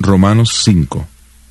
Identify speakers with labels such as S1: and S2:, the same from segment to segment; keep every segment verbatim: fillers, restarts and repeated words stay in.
S1: Romanos cinco.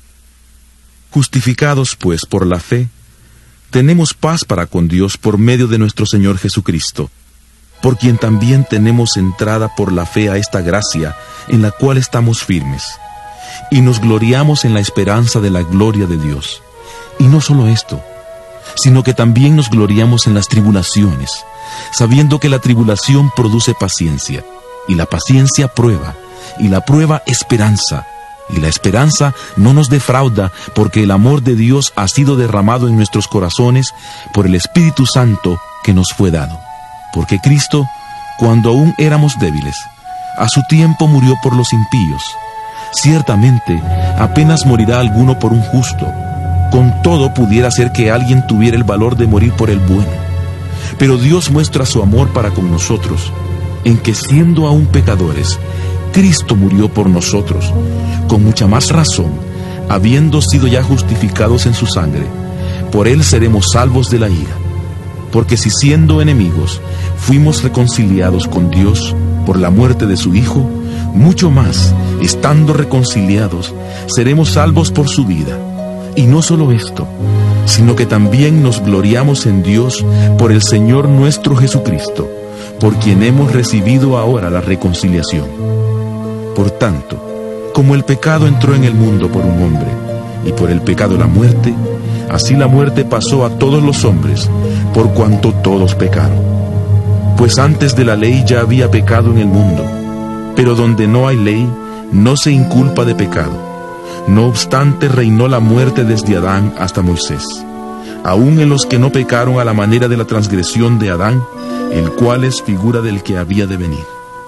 S1: Justificados, pues, por la fe, tenemos paz para con Dios por medio de nuestro Señor Jesucristo, por quien también tenemos entrada por la fe a esta gracia en la cual estamos firmes, y nos gloriamos en la esperanza de la gloria de Dios. Y no solo esto, sino que también nos gloriamos en las tribulaciones, sabiendo que la tribulación produce paciencia, y la paciencia prueba, y la prueba esperanza, y la esperanza no nos defrauda, porque el amor de Dios ha sido derramado en nuestros corazones por el Espíritu Santo que nos fue dado. Porque Cristo, cuando aún éramos débiles, a su tiempo murió por los impíos. Ciertamente, apenas morirá alguno por un justo. Con todo pudiera ser que alguien tuviera el valor de morir por el bueno. Pero Dios muestra su amor para con nosotros, en que siendo aún pecadores, Cristo murió por nosotros. Con mucha más razón, habiendo sido ya justificados en su sangre, por él seremos salvos de la ira. Porque si siendo enemigos, fuimos reconciliados con Dios por la muerte de su Hijo, mucho más, estando reconciliados, seremos salvos por su vida. Y no solo esto, sino que también nos gloriamos en Dios por el Señor nuestro Jesucristo, por quien hemos recibido ahora la reconciliación. Por tanto, como el pecado entró en el mundo por un hombre, y por el pecado la muerte, así la muerte pasó a todos los hombres, por cuanto todos pecaron. Pues antes de la ley ya había pecado en el mundo, pero donde no hay ley, no se inculpa de pecado. No obstante, reinó la muerte desde Adán hasta Moisés, aun en los que no pecaron a la manera de la transgresión de Adán, el cual es figura del que había de venir.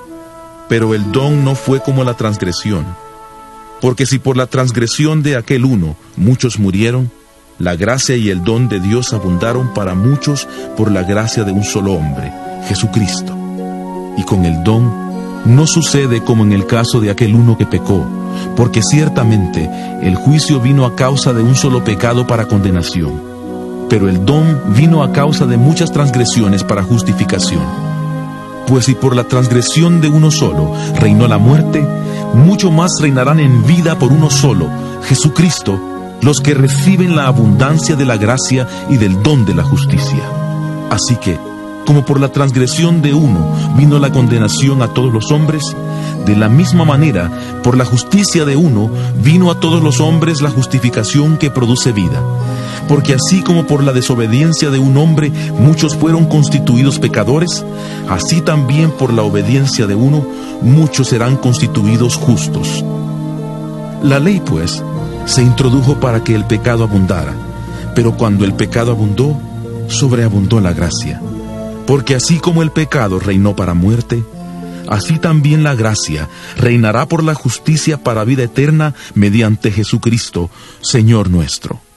S1: Pero el don no fue como la transgresión, porque si por la transgresión de aquel uno muchos murieron, la gracia y el don de Dios abundaron para muchos por la gracia de un solo hombre, Jesucristo. Y con el don no sucede como en el caso de aquel uno que pecó, porque ciertamente el juicio vino a causa de un solo pecado para condenación, pero el don vino a causa de muchas transgresiones para justificación. Pues si por la transgresión de uno solo reinó la muerte, mucho más reinarán en vida por uno solo, Jesucristo, los que reciben la abundancia de la gracia y del don de la justicia. Así que, como por la transgresión de uno vino la condenación a todos los hombres, de la misma manera, por la justicia de uno vino a todos los hombres la justificación que produce vida. Porque así como por la desobediencia de un hombre muchos fueron constituidos pecadores, así también por la obediencia de uno muchos serán constituidos justos. La ley, pues, se introdujo para que el pecado abundara, pero cuando el pecado abundó, sobreabundó la gracia. Porque así como el pecado reinó para muerte, así también la gracia reinará por la justicia para vida eterna mediante Jesucristo, Señor nuestro.